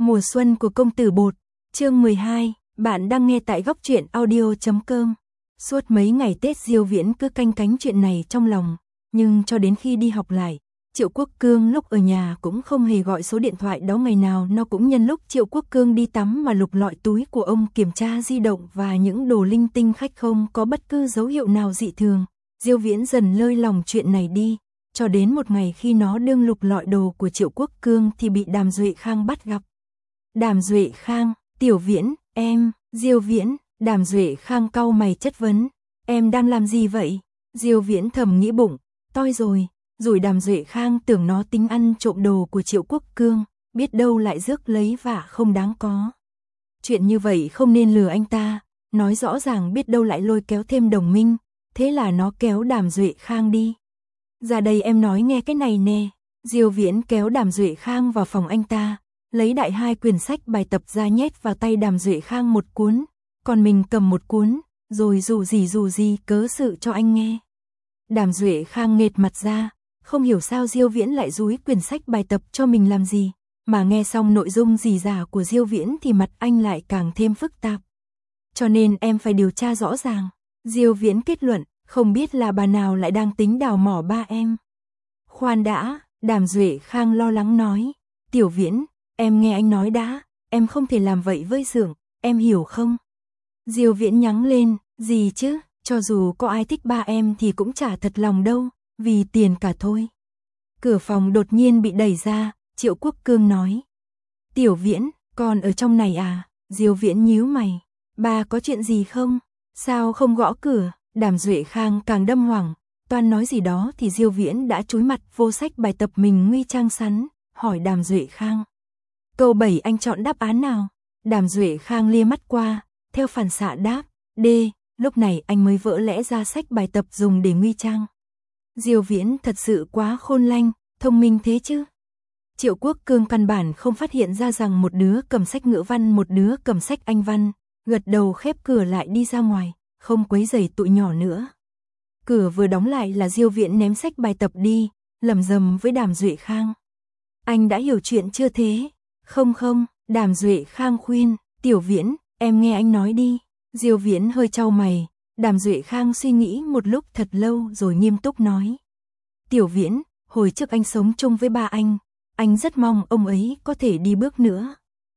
Mùa xuân của công tử bột, chương 12, bạn đang nghe tại góc truyện audio.com. Suốt mấy ngày Tết Diêu Viễn cứ canh cánh chuyện này trong lòng, nhưng cho đến khi đi học lại, Triệu Quốc Cương lúc ở nhà cũng không hề gọi số điện thoại đó, ngày nào nó cũng nhân lúc Triệu Quốc Cương đi tắm mà lục lọi túi của ông kiểm tra di động và những đồ linh tinh khách không có bất cứ dấu hiệu nào dị thường. Diêu Viễn dần lơi lòng chuyện này đi, cho đến một ngày khi nó đương lục lọi đồ của Triệu Quốc Cương thì bị Đàm Duệ Khang bắt gặp. Đàm Duệ Khang, Tiểu Viễn, em, Diêu Viễn, Đàm Duệ Khang cau mày chất vấn, em đang làm gì vậy? Diêu Viễn thầm nghĩ bụng, toi rồi, rủi Đàm Duệ Khang tưởng nó tính ăn trộm đồ của Triệu Quốc Cương, biết đâu lại rước lấy vả không đáng có. Chuyện như vậy không nên lừa anh ta, nói rõ ràng biết đâu lại lôi kéo thêm đồng minh, thế là nó kéo Đàm Duệ Khang đi. Ra đây em nói nghe cái này nè. Diêu Viễn kéo Đàm Duệ Khang vào phòng anh ta, lấy đại 2 quyển sách bài tập ra nhét vào tay Đàm Duệ Khang một cuốn, còn mình cầm một cuốn, rồi dù gì cớ sự cho anh nghe. Đàm Duệ Khang nghệt mặt ra, không hiểu sao Diêu Viễn lại dúi quyển sách bài tập cho mình làm gì, mà nghe xong nội dung rỉ rả của Diêu Viễn thì mặt anh lại càng thêm phức tạp. Cho nên em phải điều tra rõ ràng. Diêu Viễn kết luận, không biết là bà nào lại đang tính đào mỏ ba em. Khoan đã, Đàm Duệ Khang lo lắng nói, Tiểu Viễn, em nghe anh nói đã, em không thể làm vậy với Dượng, em hiểu không? Diêu Viễn nhắng lên, gì chứ, cho dù có ai thích ba em thì cũng chả thật lòng đâu, vì tiền cả thôi. Cửa phòng đột nhiên bị đẩy ra, Triệu Quốc Cương nói, Tiểu Viễn, con ở trong này à? Diêu Viễn nhíu mày, ba có chuyện gì không? Sao không gõ cửa? Đàm Duệ Khang càng đâm hoảng, toan nói gì đó thì Diêu Viễn đã chúi mặt vô sách bài tập mình nguy trang sẵn, hỏi Đàm Duệ Khang. Câu 7 anh chọn đáp án nào? Đàm Duệ Khang lia mắt qua, theo phản xạ đáp, D, lúc này anh mới vỡ lẽ ra sách bài tập dùng để nguy trang. Diêu Viễn thật sự quá khôn lanh, thông minh thế chứ. Triệu Quốc Cương căn bản không phát hiện ra rằng một đứa cầm sách ngữ văn một đứa cầm sách Anh văn, gật đầu khép cửa lại đi ra ngoài, không quấy rầy tụi nhỏ nữa. Cửa vừa đóng lại là Diêu Viễn ném sách bài tập đi, lẩm rầm với Đàm Duệ Khang. Anh đã hiểu chuyện chưa thế? Không, Đàm Duệ Khang khuyên, Tiểu Viễn, em nghe anh nói đi. Diêu Viễn hơi chau mày, Đàm Duệ Khang suy nghĩ một lúc thật lâu rồi nghiêm túc nói. Tiểu Viễn, hồi trước anh sống chung với ba anh rất mong ông ấy có thể đi bước nữa.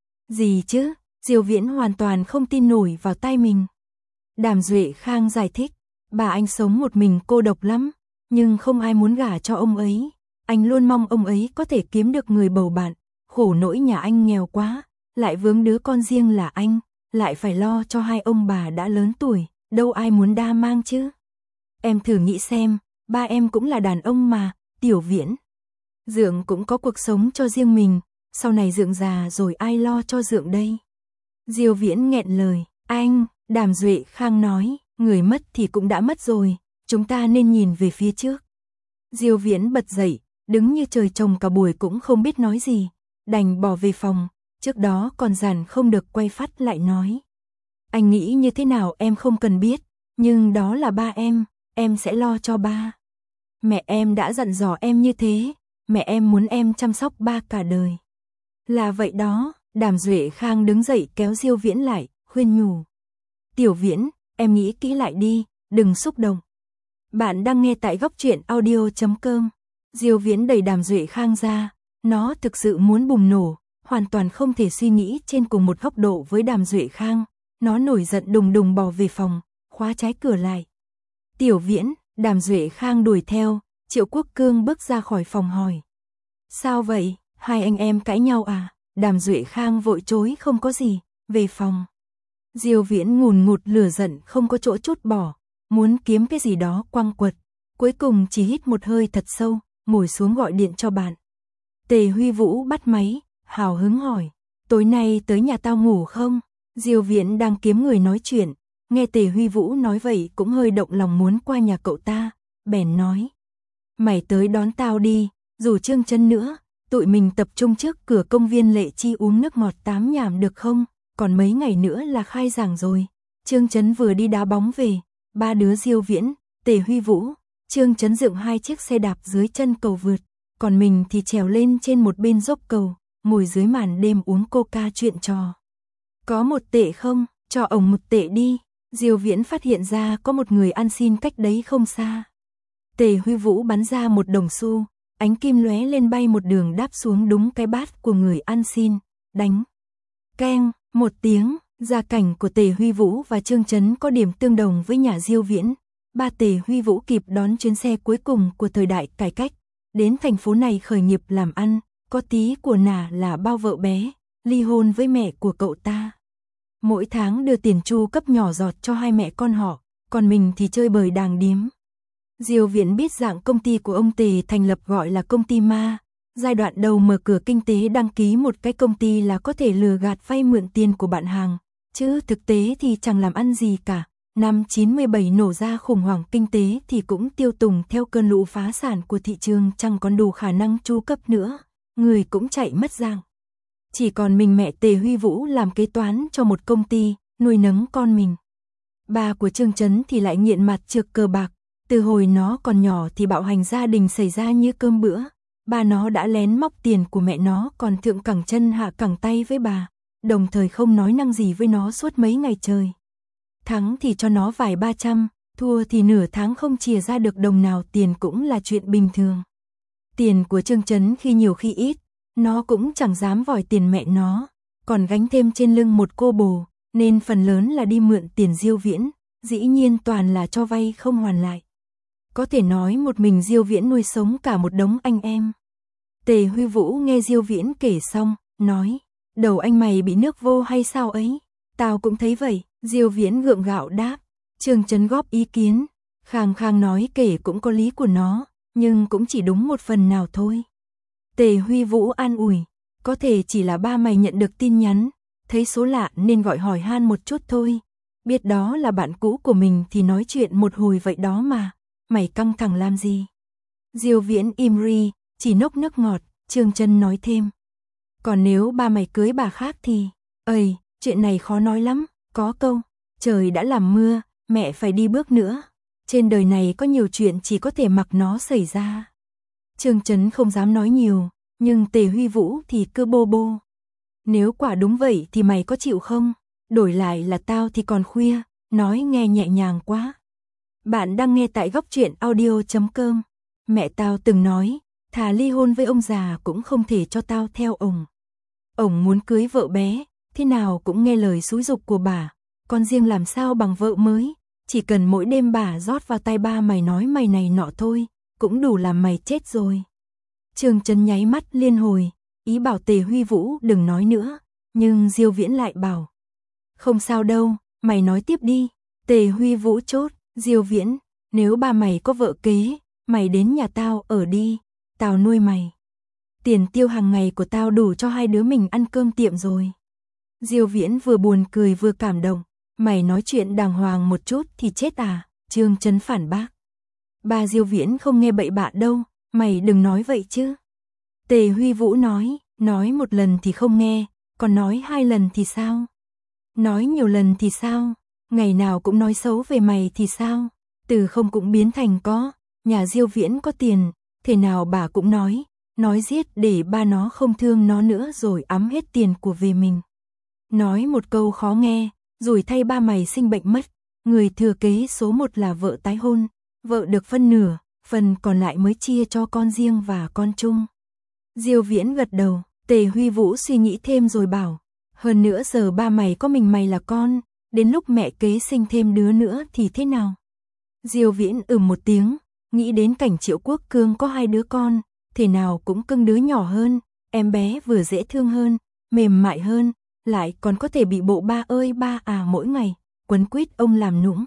Gì chứ? Diêu Viễn hoàn toàn không tin nổi vào tai mình. Đàm Duệ Khang giải thích, bà anh sống một mình cô độc lắm, nhưng không ai muốn gả cho ông ấy. Anh luôn mong ông ấy có thể kiếm được người bầu bạn, khổ nỗi nhà anh nghèo quá, lại vướng đứa con riêng là anh, lại phải lo cho 2 ông bà đã lớn tuổi, đâu ai muốn đa mang chứ. Em thử nghĩ xem, ba em cũng là đàn ông mà, Tiểu Viễn. Dượng cũng có cuộc sống cho riêng mình, sau này Dượng già rồi ai lo cho Dượng đây? Diêu Viễn nghẹn lời, anh, Đàm Duệ Khang nói, người mất thì cũng đã mất rồi, chúng ta nên nhìn về phía trước. Diêu Viễn bật dậy, đứng như trời trồng cả buổi cũng không biết nói gì, đành bỏ về phòng, trước đó còn dằn không được quay phát lại nói. Anh nghĩ như thế nào em không cần biết, nhưng đó là ba em sẽ lo cho ba. Mẹ em đã dặn dò em như thế, mẹ em muốn em chăm sóc ba cả đời. Là vậy đó, Đàm Duệ Khang đứng dậy kéo Diêu Viễn lại, khuyên nhủ. Tiểu Viễn, em nghĩ kỹ lại đi, đừng xúc động. Bạn đang nghe tại góc truyện audio.com. Diêu Viễn đẩy Đàm Duệ Khang ra, nó thực sự muốn bùng nổ, hoàn toàn không thể suy nghĩ trên cùng một góc độ với Đàm Duệ Khang. Nó nổi giận đùng đùng bỏ về phòng, khóa trái cửa lại. Tiểu Viễn, Đàm Duệ Khang đuổi theo, Triệu Quốc Cương bước ra khỏi phòng hỏi. Sao vậy, 2 anh em cãi nhau à? Đàm Duệ Khang vội chối không có gì, về phòng. Diêu Viễn ngùn ngụt lửa giận không có chỗ trút bỏ, muốn kiếm cái gì đó quăng quật, cuối cùng chỉ hít một hơi thật sâu, ngồi xuống gọi điện cho bạn. Tề Huy Vũ bắt máy, hào hứng hỏi, tối nay tới nhà tao ngủ không? Diêu Viễn đang kiếm người nói chuyện, nghe Tề Huy Vũ nói vậy cũng hơi động lòng muốn qua nhà cậu ta, bèn nói. Mày tới đón tao đi, rủ Trương Chấn nữa, tụi mình tập trung trước cửa công viên Lệ Chi uống nước ngọt tám nhảm được không? Còn mấy ngày nữa là khai giảng rồi. Trương Chấn vừa đi đá bóng về, 3 đứa Diêu Viễn, Tề Huy Vũ, Trương Chấn dựng 2 chiếc xe đạp dưới chân cầu vượt, còn mình thì trèo lên trên một bên dốc cầu, ngồi dưới màn đêm uống coca chuyện trò. Có 1 tệ không? Cho ổng 1 tệ đi. Diêu Viễn phát hiện ra có một người ăn xin cách đấy không xa. Tề Huy Vũ bắn ra 1 đồng xu, ánh kim lóe lên bay một đường đáp xuống đúng cái bát của người ăn xin, đánh. Keng, 1 tiếng, gia cảnh của Tề Huy Vũ và Trương Chấn có điểm tương đồng với nhà Diêu Viễn. Ba Tề Huy Vũ kịp đón chuyến xe cuối cùng của thời đại cải cách, đến thành phố này khởi nghiệp làm ăn, có tí của nà là bao vợ bé, ly hôn với mẹ của cậu ta. Mỗi tháng đưa tiền chu cấp nhỏ giọt cho 2 mẹ con họ, còn mình thì chơi bời đàng điếm. Diêu Viễn biết dạng công ty của ông Tề thành lập gọi là công ty ma. Giai đoạn đầu mở cửa kinh tế đăng ký một cái công ty là có thể lừa gạt vay mượn tiền của bạn hàng, chứ thực tế thì chẳng làm ăn gì cả. Năm 97 nổ ra khủng hoảng kinh tế thì cũng tiêu tùng theo cơn lũ phá sản của thị trường, chẳng còn đủ khả năng chu cấp nữa, người cũng chạy mất dạng. Chỉ còn mình mẹ Tề Huy Vũ làm kế toán cho một công ty, nuôi nấng con mình. Ba của Trương Chấn thì lại nghiện mặt trược cờ bạc, từ hồi nó còn nhỏ thì bạo hành gia đình xảy ra như cơm bữa. Ba nó đã lén móc tiền của mẹ nó còn thượng cẳng chân hạ cẳng tay với bà, đồng thời không nói năng gì với nó suốt mấy ngày trời. Thắng thì cho nó vài 300, thua thì nửa tháng không chìa ra được đồng nào, tiền cũng là chuyện bình thường. Tiền của Trương Chấn khi nhiều khi ít, nó cũng chẳng dám vòi tiền mẹ nó, còn gánh thêm trên lưng một cô bồ, nên phần lớn là đi mượn tiền Diêu Viễn, dĩ nhiên toàn là cho vay không hoàn lại. Có thể nói một mình Diêu Viễn nuôi sống cả một đống anh em. Tề Huy Vũ nghe Diêu Viễn kể xong, nói, đầu anh mày bị nước vô hay sao ấy? Tao cũng thấy vậy. Diêu Viễn gượng gạo đáp. Trương Chấn góp ý kiến, khang khang nói kể cũng có lý của nó, nhưng cũng chỉ đúng một phần nào thôi. Tề Huy Vũ an ủi, có thể chỉ là ba mày nhận được tin nhắn, thấy số lạ nên gọi hỏi han một chút thôi. Biết đó là bạn cũ của mình thì nói chuyện một hồi vậy đó mà, mày căng thẳng làm gì? Diêu Viễn im ri, chỉ nốc nước ngọt. Trương Chấn nói thêm, còn nếu ba mày cưới bà khác thì, ơi, chuyện này khó nói lắm. Có câu, trời đã làm mưa, mẹ phải đi bước nữa. Trên đời này có nhiều chuyện chỉ có thể mặc nó xảy ra. Trương Chấn không dám nói nhiều, nhưng Tề Huy Vũ thì cứ bô bô. Nếu quả đúng vậy thì mày có chịu không? Đổi lại là tao thì còn khuya, nói nghe nhẹ nhàng quá. Bạn đang nghe tại Góc Truyện Audio.com. Mẹ tao từng nói, thà ly hôn với ông già cũng không thể cho tao theo ổng. Ổng muốn cưới vợ bé, thế nào cũng nghe lời xúi giục của bà, con riêng làm sao bằng vợ mới, chỉ cần mỗi đêm bà rót vào tai ba mày nói mày này nọ thôi, cũng đủ làm mày chết rồi. Trương Chấn nháy mắt liên hồi, ý bảo Tề Huy Vũ đừng nói nữa, nhưng Diêu Viễn lại bảo, không sao đâu, mày nói tiếp đi. Tề Huy Vũ chốt, Diêu Viễn, nếu ba mày có vợ kế, mày đến nhà tao ở đi, tao nuôi mày. Tiền tiêu hàng ngày của tao đủ cho 2 đứa mình ăn cơm tiệm rồi. Diêu Viễn vừa buồn cười vừa cảm động, mày nói chuyện đàng hoàng một chút thì chết à? Trương Chấn phản bác. Ba Diêu Viễn không nghe bậy bạ đâu, mày đừng nói vậy chứ. Tề Huy Vũ nói 1 lần thì không nghe, còn nói 2 lần thì sao? Nói nhiều lần thì sao? Ngày nào cũng nói xấu về mày thì sao? Từ không cũng biến thành có, nhà Diêu Viễn có tiền, thế nào bà cũng nói giết để ba nó không thương nó nữa rồi ẵm hết tiền của về mình. Nói một câu khó nghe, rồi thay ba mày sinh bệnh mất, người thừa kế số 1 là vợ tái hôn, vợ được phân nửa, phần còn lại mới chia cho con riêng và con chung. Diêu Viễn gật đầu, Tề Huy Vũ suy nghĩ thêm rồi bảo, hơn nữa giờ ba mày có mình mày là con, đến lúc mẹ kế sinh thêm đứa nữa thì thế nào? Diêu Viễn một tiếng, nghĩ đến cảnh Triệu Quốc Cương có 2 đứa con, thế nào cũng cưng đứa nhỏ hơn, em bé vừa dễ thương hơn, mềm mại hơn, lại còn có thể bị bộ ba ơi ba à mỗi ngày, quấn quýt ông làm nũng.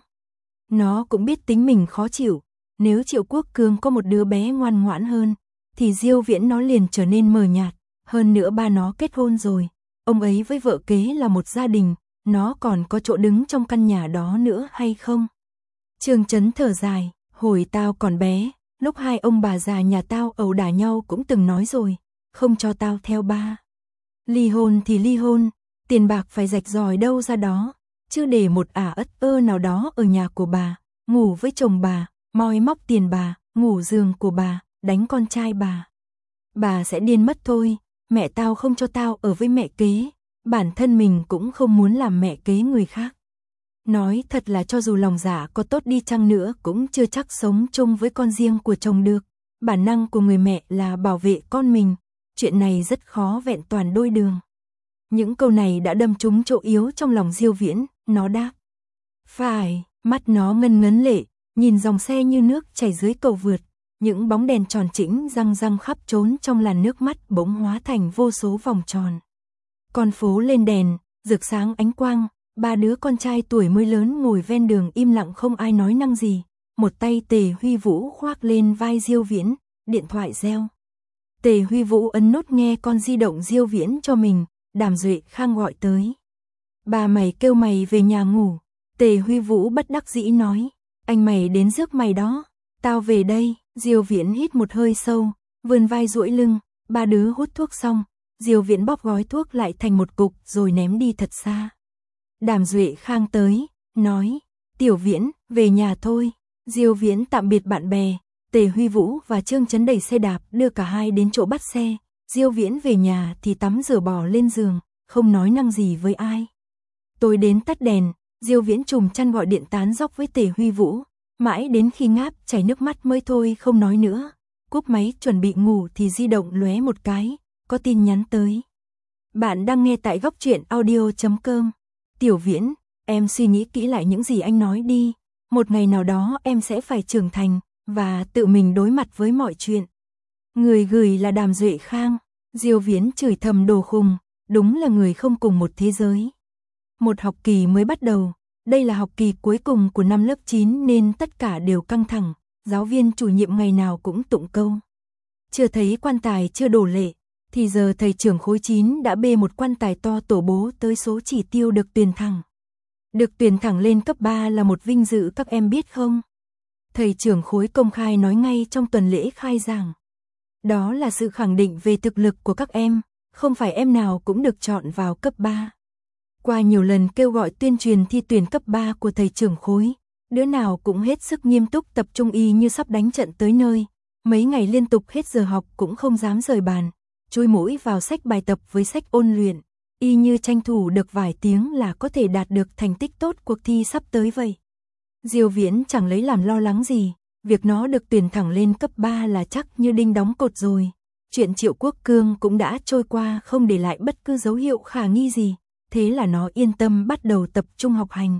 Nó cũng biết tính mình khó chịu, nếu Triệu Quốc Cương có một đứa bé ngoan ngoãn hơn, thì Diêu Viễn nó liền trở nên mờ nhạt, hơn nữa ba nó kết hôn rồi, ông ấy với vợ kế là một gia đình, nó còn có chỗ đứng trong căn nhà đó nữa hay không? Trương Chấn thở dài, hồi tao còn bé, lúc 2 ông bà già nhà tao ẩu đả nhau cũng từng nói rồi, không cho tao theo ba. Ly hôn thì ly hôn, tiền bạc phải rạch ròi đâu ra đó, chứ để một ả ất ơ nào đó ở nhà của bà, ngủ với chồng bà, moi móc tiền bà, ngủ giường của bà, đánh con trai bà. Bà sẽ điên mất thôi, mẹ tao không cho tao ở với mẹ kế, bản thân mình cũng không muốn làm mẹ kế người khác. Nói thật là cho dù lòng dạ có tốt đi chăng nữa cũng chưa chắc sống chung với con riêng của chồng được. Bản năng của người mẹ là bảo vệ con mình, chuyện này rất khó vẹn toàn đôi đường. Những câu này đã đâm trúng chỗ yếu trong lòng Diêu Viễn, nó đáp. Phải, mắt nó ngân ngấn lệ, nhìn dòng xe như nước chảy dưới cầu vượt, những bóng đèn tròn chỉnh răng răng khắp trốn trong làn nước mắt bỗng hóa thành vô số vòng tròn. Con phố lên đèn, rực sáng ánh quang, ba đứa con trai tuổi mới lớn ngồi ven đường im lặng không ai nói năng gì. Một tay Tề Huy Vũ khoác lên vai Diêu Viễn, điện thoại reo. Tề Huy Vũ ấn nút nghe con di động Diêu Viễn cho mình, Đàm Duệ Khang gọi tới. Bà mày kêu mày về nhà ngủ. Tề Huy Vũ bất đắc dĩ nói, anh mày đến rước mày đó, tao về đây. Diêu Viễn hít một hơi sâu, vươn vai duỗi lưng, ba đứa hút thuốc xong, Diêu Viễn bóp gói thuốc lại thành một cục rồi ném đi thật xa. Đàm Duệ Khang tới, nói, Tiểu Viễn, về nhà thôi. Diêu Viễn tạm biệt bạn bè, Tề Huy Vũ và Trương Chấn đẩy xe đạp đưa cả hai đến chỗ bắt xe. Diêu Viễn về nhà thì tắm rửa bò lên giường, không nói năng gì với ai. Tối đến tắt đèn, Diêu Viễn trùm chăn gọi điện tán dóc với Tề Huy Vũ, mãi đến khi ngáp chảy nước mắt mới thôi không nói nữa. Cúp máy chuẩn bị ngủ thì di động lóe một cái, có tin nhắn tới. Bạn đang nghe tại góc truyện audio.com. Tiểu Viễn, em suy nghĩ kỹ lại những gì anh nói đi. Một ngày nào đó em sẽ phải trưởng thành và tự mình đối mặt với mọi chuyện. Người gửi là Đàm Duệ Khang. Diêu Viễn chửi thầm đồ khùng, đúng là người không cùng một thế giới. Một học kỳ mới bắt đầu, đây là học kỳ cuối cùng của năm lớp 9 nên tất cả đều căng thẳng, giáo viên chủ nhiệm ngày nào cũng tụng câu. Chưa thấy quan tài chưa đổ lệ, thì giờ thầy trưởng khối 9 đã bê một quan tài to tổ bố tới số chỉ tiêu được tuyển thẳng. Được tuyển thẳng lên cấp 3 là một vinh dự các em biết không? Thầy trưởng khối công khai nói ngay trong tuần lễ khai giảng. Đó là sự khẳng định về thực lực của các em, không phải em nào cũng được chọn vào cấp 3. Qua nhiều lần kêu gọi tuyên truyền thi tuyển cấp 3 của thầy trưởng khối, đứa nào cũng hết sức nghiêm túc tập trung y như sắp đánh trận tới nơi. Mấy ngày liên tục hết giờ học cũng không dám rời bàn, chui mũi vào sách bài tập với sách ôn luyện, y như tranh thủ được vài tiếng là có thể đạt được thành tích tốt cuộc thi sắp tới vậy. Diêu Viễn chẳng lấy làm lo lắng gì, việc nó được tuyển thẳng lên cấp 3 là chắc như đinh đóng cột rồi. Chuyện Triệu Quốc Cương cũng đã trôi qua không để lại bất cứ dấu hiệu khả nghi gì, thế là nó yên tâm bắt đầu tập trung học hành.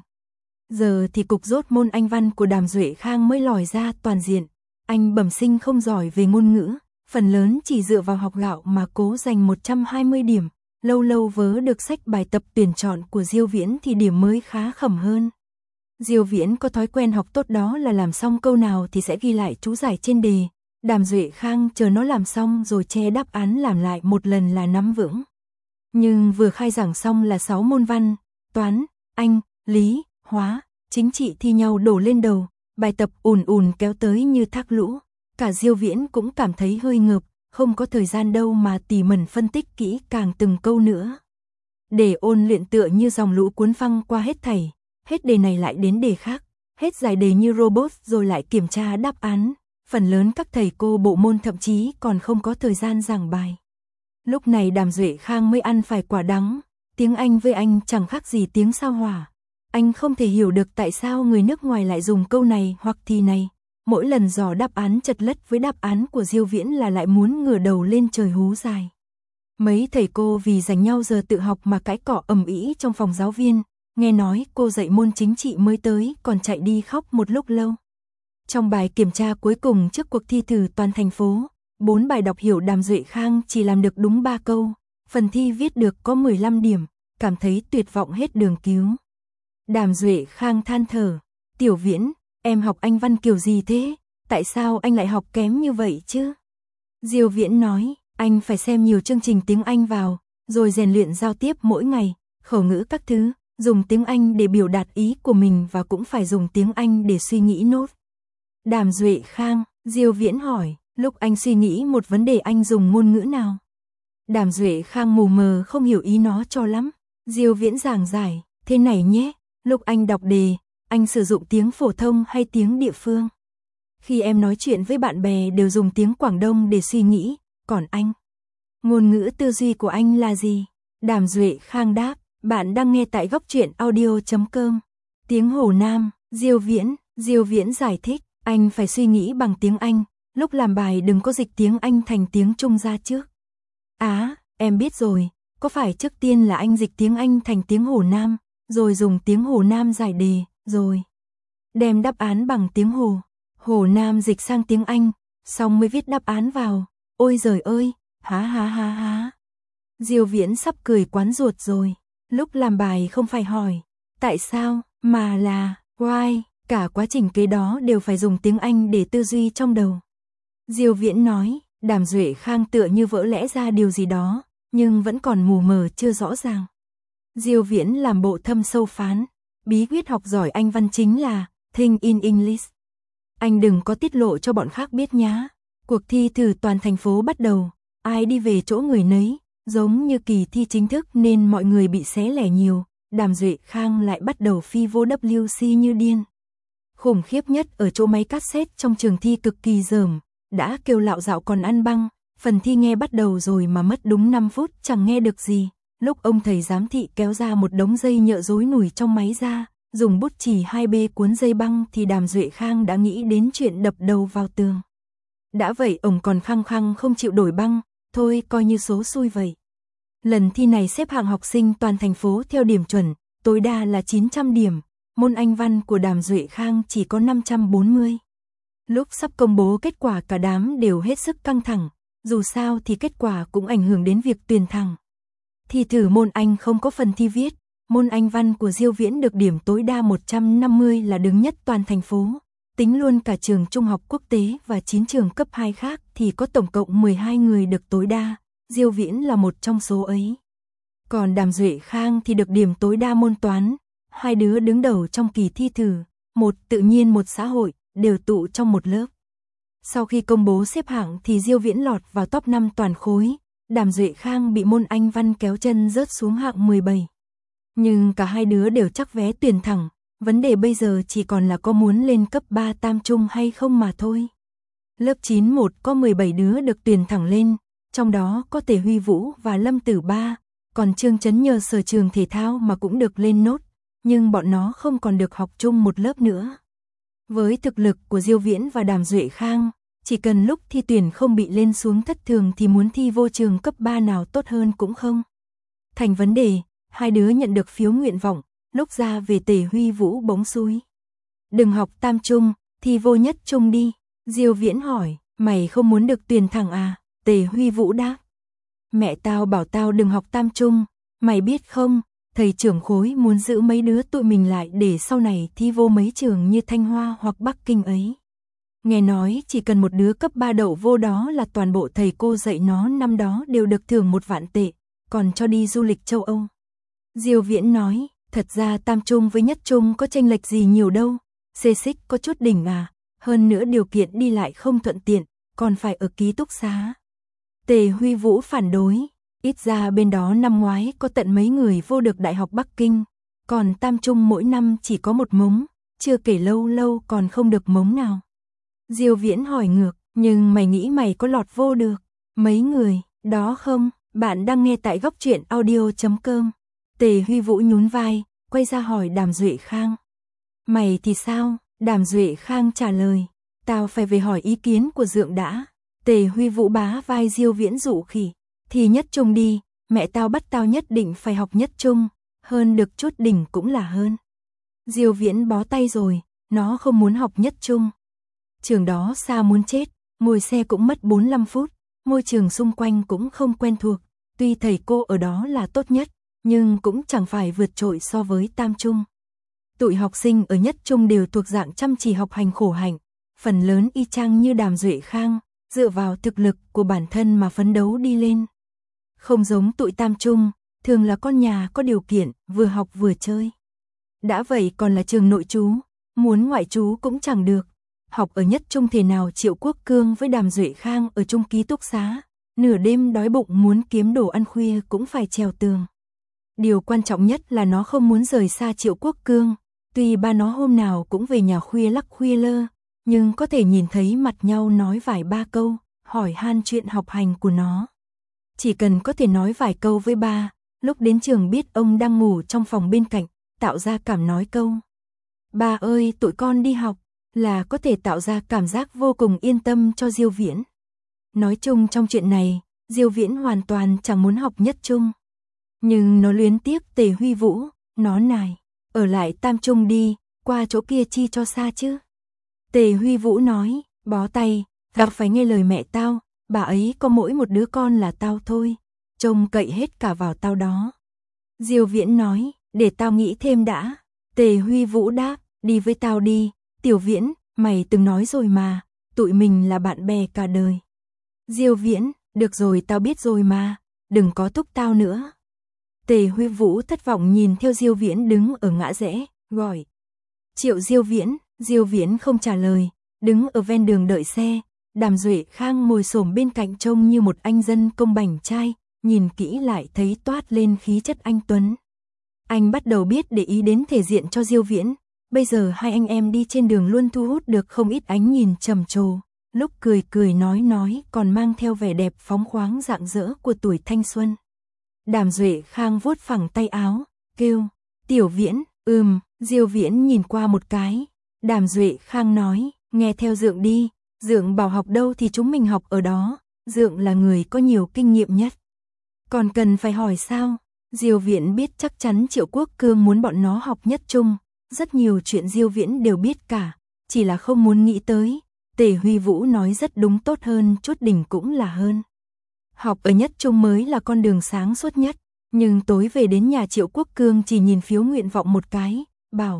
Giờ thì cục rốt môn Anh văn của Đàm Duệ Khang mới lòi ra toàn diện. Anh bẩm sinh không giỏi về ngôn ngữ, phần lớn chỉ dựa vào học gạo mà cố giành 120 điểm. Lâu lâu vớ được sách bài tập tuyển chọn của Diêu Viễn thì điểm mới khá khẩm hơn. Diêu Viễn có thói quen học tốt đó là làm xong câu nào thì sẽ ghi lại chú giải trên đề. Đàm Duệ Khang chờ nó làm xong rồi che đáp án làm lại một lần là nắm vững. Nhưng vừa khai giảng xong là 6 môn văn, toán, Anh, lý, hóa, chính trị thi nhau đổ lên đầu, bài tập ùn ùn kéo tới như thác lũ. Cả Diêu Viễn cũng cảm thấy hơi ngợp, không có thời gian đâu mà tỉ mẩn phân tích kỹ càng từng câu nữa. Để ôn luyện tựa như dòng lũ cuốn phăng qua hết thảy, hết đề này lại đến đề khác, hết giải đề như robot rồi lại kiểm tra đáp án. Phần lớn các thầy cô bộ môn thậm chí còn không có thời gian giảng bài. Lúc này Đàm Duệ Khang mới ăn phải quả đắng, tiếng Anh với anh chẳng khác gì tiếng sao hỏa. Anh không thể hiểu được tại sao người nước ngoài lại dùng câu này hoặc thì này. Mỗi lần dò đáp án chật lất với đáp án của Diêu Viễn là lại muốn ngửa đầu lên trời hú dài. Mấy thầy cô vì giành nhau giờ tự học mà cãi cọ ầm ĩ trong phòng giáo viên, nghe nói cô dạy môn chính trị mới tới còn chạy đi khóc một lúc lâu. Trong bài kiểm tra cuối cùng trước cuộc thi thử toàn thành phố, 4 bài đọc hiểu Đàm Duệ Khang chỉ làm được đúng 3 câu, phần thi viết được có 15 điểm, cảm thấy tuyệt vọng hết đường cứu. Đàm Duệ Khang than thở, Tiểu Viễn, em học Anh văn kiểu gì thế? Tại sao anh lại học kém như vậy chứ? Diêu Viễn nói, anh phải xem nhiều chương trình tiếng Anh vào, rồi rèn luyện giao tiếp mỗi ngày, khẩu ngữ các thứ, dùng tiếng Anh để biểu đạt ý của mình và cũng phải dùng tiếng Anh để suy nghĩ nốt. Đàm Duệ Khang, Diêu Viễn hỏi, lúc anh suy nghĩ một vấn đề anh dùng ngôn ngữ nào? Đàm Duệ Khang mù mờ không hiểu ý nó cho lắm. Diêu Viễn giảng giải, thế này nhé, lúc anh đọc đề, anh sử dụng tiếng phổ thông hay tiếng địa phương? Khi em nói chuyện với bạn bè đều dùng tiếng Quảng Đông để suy nghĩ, còn anh? Ngôn ngữ tư duy của anh là gì? Đàm Duệ Khang đáp, bạn đang nghe tại góc truyện audio.com. Tiếng Hồ Nam, Diêu Viễn giải thích, anh phải suy nghĩ bằng tiếng Anh, lúc làm bài đừng có dịch tiếng Anh thành tiếng Trung ra trước. Em biết rồi, có phải trước tiên là anh dịch tiếng Anh thành tiếng Hồ Nam, rồi dùng tiếng Hồ Nam giải đề, rồi đem đáp án bằng tiếng Hồ Nam dịch sang tiếng Anh, xong mới viết đáp án vào. Ôi giời ơi, há. Diêu Viễn sắp cười quán ruột rồi, lúc làm bài không phải hỏi tại sao, mà là why, cả quá trình kế đó đều phải dùng tiếng Anh để tư duy trong đầu. Diêu Viễn nói, Đàm Duệ Khang tựa như vỡ lẽ ra điều gì đó, nhưng vẫn còn mù mờ chưa rõ ràng. Diêu Viễn làm bộ thâm sâu phán, bí quyết học giỏi Anh văn chính là think in English. Anh đừng có tiết lộ cho bọn khác biết nhá. Cuộc thi thử toàn thành phố bắt đầu, ai đi về chỗ người nấy, giống như kỳ thi chính thức nên mọi người bị xé lẻ nhiều. Đàm Duệ Khang lại bắt đầu phi vô WC như điên. Khủng khiếp nhất ở chỗ máy cassette trong trường thi cực kỳ dởm, đã kêu lạo dạo còn ăn băng, phần thi nghe bắt đầu rồi mà mất đúng 5 phút chẳng nghe được gì. Lúc ông thầy giám thị kéo ra một đống dây nhựa rối nùi trong máy ra, dùng bút chì 2B cuốn dây băng thì Đàm Duệ Khang đã nghĩ đến chuyện đập đầu vào tường. Đã vậy ông còn khăng khăng không chịu đổi băng, thôi coi như số xui vậy. Lần thi này xếp hạng học sinh toàn thành phố theo điểm chuẩn, tối đa là 900 điểm, môn Anh văn của Đàm Duệ Khang chỉ có 540. Lúc sắp công bố kết quả cả đám đều hết sức căng thẳng, dù sao thì kết quả cũng ảnh hưởng đến việc tuyển thẳng. Thi thử môn Anh không có phần thi viết, môn Anh văn của Diêu Viễn được điểm tối đa 150 là đứng nhất toàn thành phố. Tính luôn cả trường trung học quốc tế và 9 trường cấp 2 khác thì có tổng cộng 12 người được tối đa, Diêu Viễn là một trong số ấy. Còn Đàm Duệ Khang thì được điểm tối đa môn toán, hai đứa đứng đầu trong kỳ thi thử, một tự nhiên một xã hội, đều tụ trong một lớp. Sau khi công bố xếp hạng thì Diêu Viễn lọt vào top 5 toàn khối, Đàm Duệ Khang bị môn Anh văn kéo chân rớt xuống hạng 17. Nhưng cả hai đứa đều chắc vé tuyển thẳng, vấn đề bây giờ chỉ còn là có muốn lên cấp 3 tam trung hay không mà thôi. Lớp 9-1 có 17 đứa được tuyển thẳng lên, trong đó có Tề Huy Vũ và Lâm Tử Ba, còn Trương Chấn nhờ sở trường thể thao mà cũng được lên nốt, nhưng bọn nó không còn được học chung một lớp nữa. Với thực lực của Diêu Viễn và Đàm Duệ Khang, chỉ cần lúc thi tuyển không bị lên xuống thất thường thì muốn thi vô trường cấp 3 nào tốt hơn cũng không thành vấn đề. Hai đứa nhận được phiếu nguyện vọng, lúc ra về Tề Huy Vũ bỗng xúi: "Đừng học tam trung, thi vô nhất trung đi." Diêu Viễn hỏi: "Mày không muốn được tuyển thẳng à?" Tề Huy Vũ đáp: "Mẹ tao bảo tao đừng học tam trung, mày biết không, thầy trưởng khối muốn giữ mấy đứa tụi mình lại để sau này thi vô mấy trường như Thanh Hoa hoặc Bắc Kinh ấy. Nghe nói chỉ cần một đứa cấp 3 đậu vô đó là toàn bộ thầy cô dạy nó năm đó đều được thưởng 1 vạn tệ, còn cho đi du lịch châu Âu." Diêu Viễn nói: "Thật ra tam trung với nhất trung có chênh lệch gì nhiều đâu, xê xích có chút đỉnh à, hơn nữa điều kiện đi lại không thuận tiện, còn phải ở ký túc xá." Tề Huy Vũ phản đối: "Ít ra bên đó năm ngoái có tận mấy người vô được Đại học Bắc Kinh, còn tam trung mỗi năm chỉ có 1 mống, chưa kể lâu lâu còn không được mống nào." Diêu Viễn hỏi ngược: "Nhưng mày nghĩ mày có lọt vô được mấy người đó không?" Bạn đang nghe tại góc truyện audio.com. Tề Huy Vũ nhún vai, quay ra hỏi Đàm Duệ Khang: "Mày thì sao?" Đàm Duệ Khang trả lời: "Tao phải về hỏi ý kiến của Dượng đã." Tề Huy Vũ bá vai Diêu Viễn dụ khỉ: "Thì nhất trung đi, mẹ tao bắt tao nhất định phải học nhất trung, hơn được chút đỉnh cũng là hơn." Diêu Viễn bó tay rồi, nó không muốn học nhất trung. Trường đó xa muốn chết, ngồi xe cũng mất 45 phút, môi trường xung quanh cũng không quen thuộc, tuy thầy cô ở đó là tốt nhất, nhưng cũng chẳng phải vượt trội so với tam trung. Tụi học sinh ở nhất trung đều thuộc dạng chăm chỉ học hành khổ hạnh, phần lớn y chang như Đàm Duệ Khang, dựa vào thực lực của bản thân mà phấn đấu đi lên. Không giống tụi tam trung, thường là con nhà có điều kiện, vừa học vừa chơi. Đã vậy còn là trường nội trú, muốn ngoại trú cũng chẳng được. Học ở nhất trung thể nào Triệu Quốc Cương với Đàm Duệ Khang ở chung ký túc xá, nửa đêm đói bụng muốn kiếm đồ ăn khuya cũng phải trèo tường. Điều quan trọng nhất là nó không muốn rời xa Triệu Quốc Cương, tuy ba nó hôm nào cũng về nhà khuya lắc khuya lơ, nhưng có thể nhìn thấy mặt nhau nói vài ba câu, hỏi han chuyện học hành của nó. chỉ cần có thể nói vài câu với ba, lúc đến trường biết ông đang ngủ trong phòng bên cạnh, tạo ra cảm nói câu. Ba ơi, tụi con đi học, là có thể tạo ra cảm giác vô cùng yên tâm cho Diêu Viễn. Nói chung trong chuyện này, Diêu Viễn hoàn toàn chẳng muốn học nhất trung. Nhưng nó luyến tiếc Tề Huy Vũ, nó nài, ở lại tam trung đi, qua chỗ kia chi cho xa chứ. Tề Huy Vũ nói, bó tay, gặp phải nghe lời mẹ tao, bà ấy có mỗi một đứa con là tao thôi, trông cậy hết cả vào tao đó. Diêu Viễn nói, để tao nghĩ thêm đã. Tề Huy Vũ đáp, đi với tao đi, Tiểu Viễn, mày từng nói rồi mà, tụi mình là bạn bè cả đời. Diêu Viễn, được rồi tao biết rồi mà, đừng có thúc tao nữa. Tề Huy Vũ thất vọng nhìn theo Diêu Viễn đứng ở ngã rẽ, gọi. Triệu Diêu Viễn không trả lời, đứng ở ven đường đợi xe. Đàm Duệ Khang ngồi xổm bên cạnh trông như một anh dân công bảnh trai, nhìn kỹ lại thấy toát lên khí chất anh tuấn. Anh bắt đầu biết để ý đến thể diện cho Diêu Viễn, bây giờ hai anh em đi trên đường luôn thu hút được không ít ánh nhìn trầm trồ, lúc cười cười nói còn mang theo vẻ đẹp phóng khoáng rạng rỡ của tuổi thanh xuân. Đàm Duệ Khang vuốt phẳng tay áo, kêu, Tiểu Viễn, Diêu Viễn nhìn qua một cái. Đàm Duệ Khang nói, nghe theo Dượng đi, Dượng bảo học đâu thì chúng mình học ở đó, Dượng là người có nhiều kinh nghiệm nhất. Còn cần phải hỏi sao? Diêu Viễn biết chắc chắn Triệu Quốc Cương muốn bọn nó học nhất trung, rất nhiều chuyện Diêu Viễn đều biết cả, chỉ là không muốn nghĩ tới. Tề Huy Vũ nói rất đúng, tốt hơn chút đỉnh cũng là hơn. Học ở nhất trung mới là con đường sáng suốt nhất, nhưng tối về đến nhà Triệu Quốc Cương chỉ nhìn phiếu nguyện vọng một cái, bảo.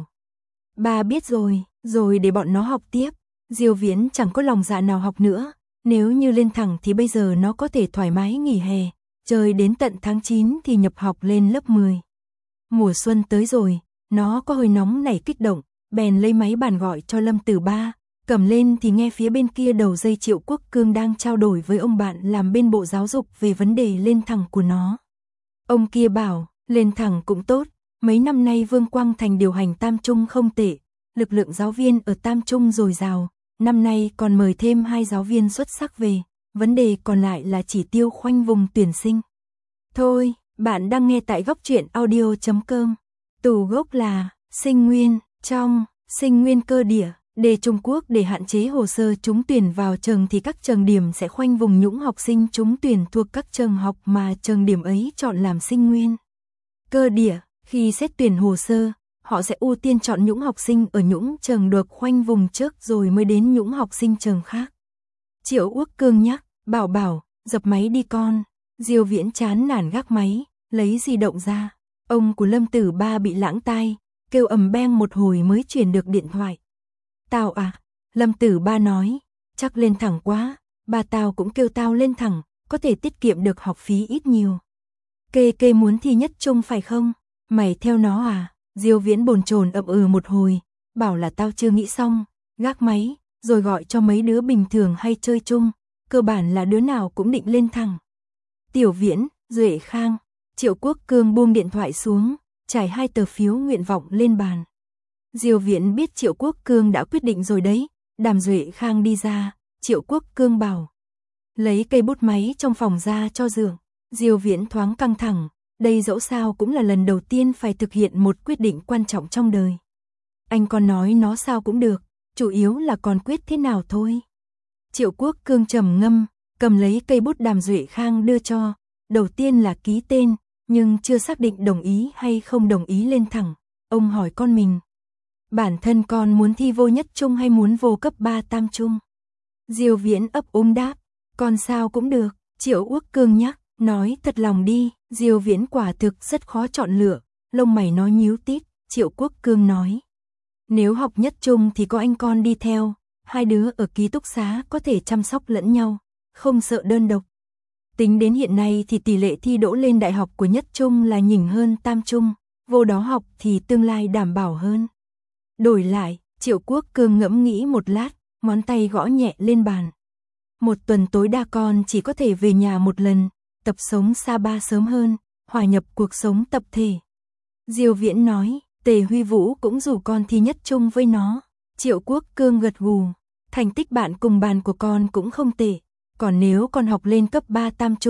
Ba biết rồi để bọn nó học tiếp. Diêu Viễn chẳng có lòng dạ nào học nữa, nếu như lên thẳng thì bây giờ nó có thể thoải mái nghỉ hè, chơi đến tận tháng 9 thì nhập học lên lớp 10. Mùa xuân tới rồi, nó có hơi nóng nảy kích động, bèn lấy máy bàn gọi cho Lâm Tử Ba, cầm lên thì nghe phía bên kia đầu dây Triệu Quốc Cương đang trao đổi với ông bạn làm bên Bộ Giáo dục về vấn đề lên thẳng của nó. Ông kia bảo, lên thẳng cũng tốt, mấy năm nay Vương Quang Thành điều hành tam trung không tệ, lực lượng giáo viên ở tam trung dồi dào, năm nay còn mời thêm 2 giáo viên xuất sắc về, vấn đề còn lại là chỉ tiêu khoanh vùng tuyển sinh. Thôi, bạn đang nghe tại góc truyện audio.com. Tù gốc là sinh nguyên, trong sinh nguyên cơ địa, đề Trung Quốc để hạn chế hồ sơ trúng tuyển vào trường thì các trường điểm sẽ khoanh vùng những học sinh trúng tuyển thuộc các trường học mà trường điểm ấy chọn làm sinh nguyên. Cơ địa, khi xét tuyển hồ sơ, họ sẽ ưu tiên chọn những học sinh ở những trường được khoanh vùng trước rồi mới đến những học sinh trường khác. Triệu Quốc Cương nhắc, bảo, dập máy đi con. Diêu Viễn chán nản gác máy, lấy di động ra. Ông của Lâm Tử Ba bị lãng tai, kêu ầm beng một hồi mới truyền được điện thoại. Tao à, Lâm Tử Ba nói, chắc lên thẳng quá, ba tao cũng kêu tao lên thẳng, có thể tiết kiệm được học phí ít nhiều. Kê muốn thi nhất trung phải không? Mày theo nó à? Diêu Viễn bồn chồn ậm một hồi, bảo là tao chưa nghĩ xong, gác máy, rồi gọi cho mấy đứa bình thường hay chơi chung, cơ bản là đứa nào cũng định lên thẳng. Tiểu Viễn, Duệ Khang, Triệu Quốc Cương buông điện thoại xuống, trải 2 tờ phiếu nguyện vọng lên bàn. Diêu Viễn biết Triệu Quốc Cương đã quyết định rồi đấy, Đàm Duệ Khang đi ra, Triệu Quốc Cương bảo. Lấy cây bút máy trong phòng ra cho Dượng. Diêu Viễn thoáng căng thẳng, đây dẫu sao cũng là lần đầu tiên phải thực hiện một quyết định quan trọng trong đời. Anh còn nói nó sao cũng được, chủ yếu là còn quyết thế nào thôi. Triệu Quốc Cương trầm ngâm, cầm lấy cây bút Đàm Duệ Khang đưa cho, đầu tiên là ký tên, nhưng chưa xác định đồng ý hay không đồng ý lên thẳng. Ông hỏi con mình, bản thân con muốn thi vô nhất trung hay muốn vô cấp 3 tam trung? Diêu Viễn ấp úng đáp, con sao cũng được. Triệu Quốc Cương nhắc, nói thật lòng đi. Diêu Viễn quả thực rất khó chọn lựa, lông mày nó nhíu tít. Triệu Quốc Cương nói, nếu học nhất trung thì có anh con đi theo, 2 đứa ở ký túc xá có thể chăm sóc lẫn nhau, không sợ đơn độc. Tính đến hiện nay thì tỷ lệ thi đỗ lên đại học của nhất trung là nhỉnh hơn tam trung, vô đó học thì tương lai đảm bảo hơn. Đổi lại, Triệu Quốc Cương ngẫm nghĩ một lát, ngón tay gõ nhẹ lên bàn. Một tuần tối đa con chỉ có thể về nhà một lần, tập sống xa ba sớm hơn, hòa nhập cuộc sống tập thể. Diêu Viễn nói, Tề Huy Vũ cũng rủ con thi nhất trung với nó. Triệu Quốc Cương gật gù, thành tích bạn cùng bàn của con cũng không tệ, còn nếu con học lên cấp 3 tam trung,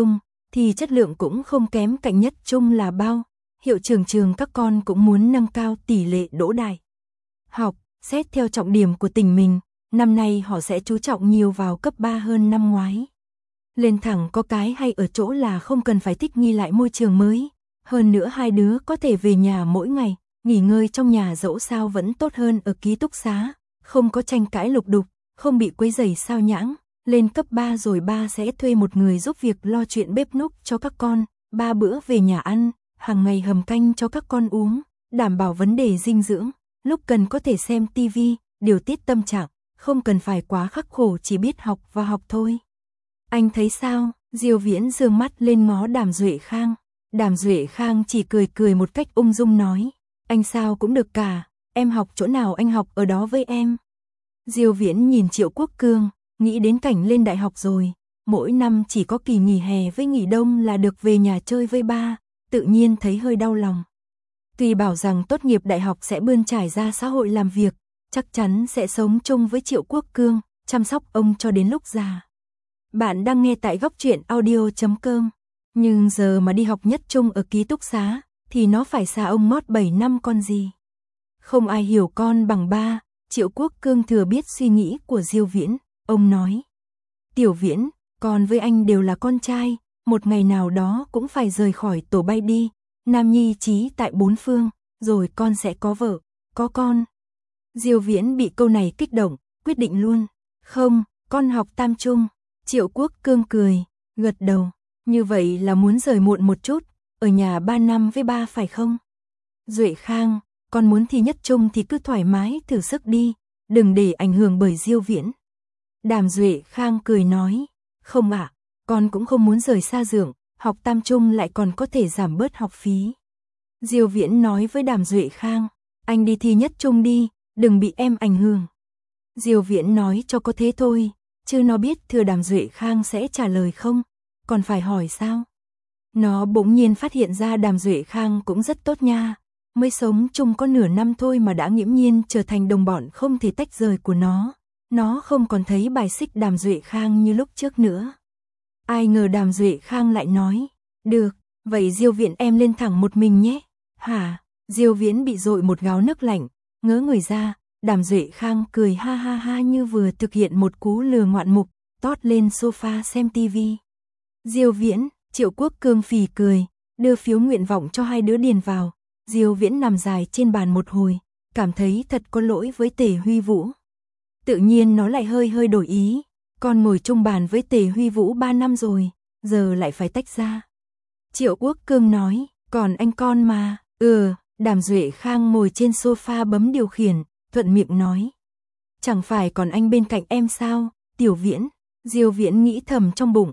thì chất lượng cũng không kém cạnh nhất trung là bao. Hiệu trưởng trường các con cũng muốn nâng cao tỷ lệ đỗ đại học, xét theo trọng điểm của tỉnh mình, năm nay họ sẽ chú trọng nhiều vào cấp 3 hơn năm ngoái. Lên thẳng có cái hay ở chỗ là không cần phải thích nghi lại môi trường mới, hơn nữa hai đứa có thể về nhà mỗi ngày, nghỉ ngơi trong nhà dẫu sao vẫn tốt hơn ở ký túc xá, không có tranh cãi lục đục, không bị quấy rầy sao nhãng. Lên cấp 3 rồi ba sẽ thuê một người giúp việc lo chuyện bếp núc cho các con, 3 bữa về nhà ăn, hàng ngày hầm canh cho các con uống, đảm bảo vấn đề dinh dưỡng, lúc cần có thể xem tivi, điều tiết tâm trạng, không cần phải quá khắc khổ chỉ biết học và học thôi. Anh thấy sao? Diêu Viễn giương mắt lên ngó Đàm Duệ Khang. Đàm Duệ Khang chỉ cười cười một cách ung dung nói, anh sao cũng được cả, em học chỗ nào anh học ở đó với em. Diêu Viễn nhìn Triệu Quốc Cương, nghĩ đến cảnh lên đại học rồi, mỗi năm chỉ có kỳ nghỉ hè với nghỉ đông là được về nhà chơi với ba, tự nhiên thấy hơi đau lòng. Tuy bảo rằng tốt nghiệp đại học sẽ bươn trải ra xã hội làm việc, chắc chắn sẽ sống chung với Triệu Quốc Cương, chăm sóc ông cho đến lúc già. Bạn đang nghe tại góc truyện audio.com, nhưng giờ mà đi học nhất trung ở ký túc xá, thì nó phải xa ông mót 7 năm con gì. Không ai hiểu con bằng ba. Triệu Quốc Cương thừa biết suy nghĩ của Diêu Viễn, ông nói. Tiểu Viễn, con với anh đều là con trai, một ngày nào đó cũng phải rời khỏi tổ bay đi, nam nhi chí tại bốn phương, rồi con sẽ có vợ, có con. Diêu Viễn bị câu này kích động, quyết định luôn. Không, con học tam trung. Triệu Quốc Cương cười, gật đầu. Như vậy là muốn rời muộn một chút, ở nhà 3 năm với ba phải không? Duệ Khang, con muốn thi nhất trung thì cứ thoải mái thử sức đi, đừng để ảnh hưởng bởi Diêu Viễn. Đàm Duệ Khang cười nói, không ạ, con cũng không muốn rời xa Dượng, học tam trung lại còn có thể giảm bớt học phí. Diêu Viễn nói với Đàm Duệ Khang, anh đi thi nhất trung đi, đừng bị em ảnh hưởng. Diêu Viễn nói cho có thế thôi, chứ nó biết thừa Đàm Duệ Khang sẽ trả lời không, còn phải hỏi sao. Nó bỗng nhiên phát hiện ra Đàm Duệ Khang cũng rất tốt nha, mới sống chung có nửa năm thôi mà đã nghiễm nhiên trở thành đồng bọn không thể tách rời của nó không còn thấy bài xích Đàm Duệ Khang như lúc trước nữa. Ai ngờ Đàm Duệ Khang lại nói, được, vậy Diêu Viễn em lên thẳng một mình nhé. Hả? Diêu Viễn bị dội một gáo nước lạnh, ngớ người ra. Đàm Duệ Khang cười ha ha ha như vừa thực hiện một cú lừa ngoạn mục, tót lên sofa xem tivi. Diêu Viễn, Triệu Quốc Cương phì cười, đưa phiếu nguyện vọng cho hai đứa điền vào. Diêu Viễn nằm dài trên bàn một hồi, cảm thấy thật có lỗi với Tề Huy Vũ. Tự nhiên nó lại hơi đổi ý, con ngồi chung bàn với Tề Huy Vũ 3 năm rồi, giờ lại phải tách ra. Triệu Quốc Cương nói, còn anh con mà. Đàm Duệ Khang ngồi trên sofa bấm điều khiển, thuận miệng nói. Chẳng phải còn anh bên cạnh em sao, Tiểu Viễn. Diêu Viễn nghĩ thầm trong bụng,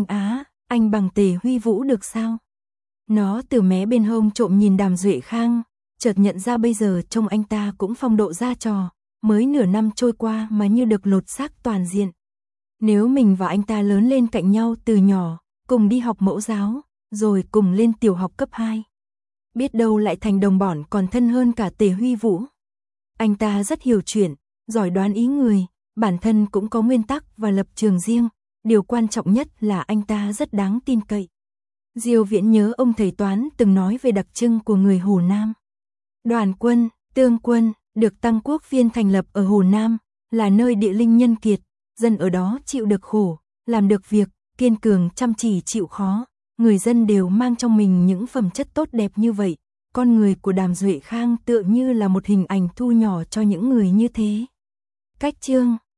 anh bằng Tề Huy Vũ được sao? Nó từ mé bên hông trộm nhìn Đàm Duệ Khang, chợt nhận ra bây giờ trông anh ta cũng phong độ ra trò, mới nửa năm trôi qua mà như được lột xác toàn diện. Nếu mình và anh ta lớn lên cạnh nhau từ nhỏ, cùng đi học mẫu giáo, rồi cùng lên tiểu học cấp 2. Biết đâu lại thành đồng bọn còn thân hơn cả Tề Huy Vũ. Anh ta rất hiểu chuyện, giỏi đoán ý người, bản thân cũng có nguyên tắc và lập trường riêng, điều quan trọng nhất là anh ta rất đáng tin cậy. Diêu Viễn nhớ ông thầy toán từng nói về đặc trưng của người Hồ Nam. Đoàn quân, tương quân, được Tăng Quốc Phiên thành lập ở Hồ Nam, là nơi địa linh nhân kiệt, dân ở đó chịu được khổ, làm được việc, kiên cường chăm chỉ chịu khó, người dân đều mang trong mình những phẩm chất tốt đẹp như vậy. Con người của Đàm Duệ Khang tựa như là một hình ảnh thu nhỏ cho những người như thế. Cách chương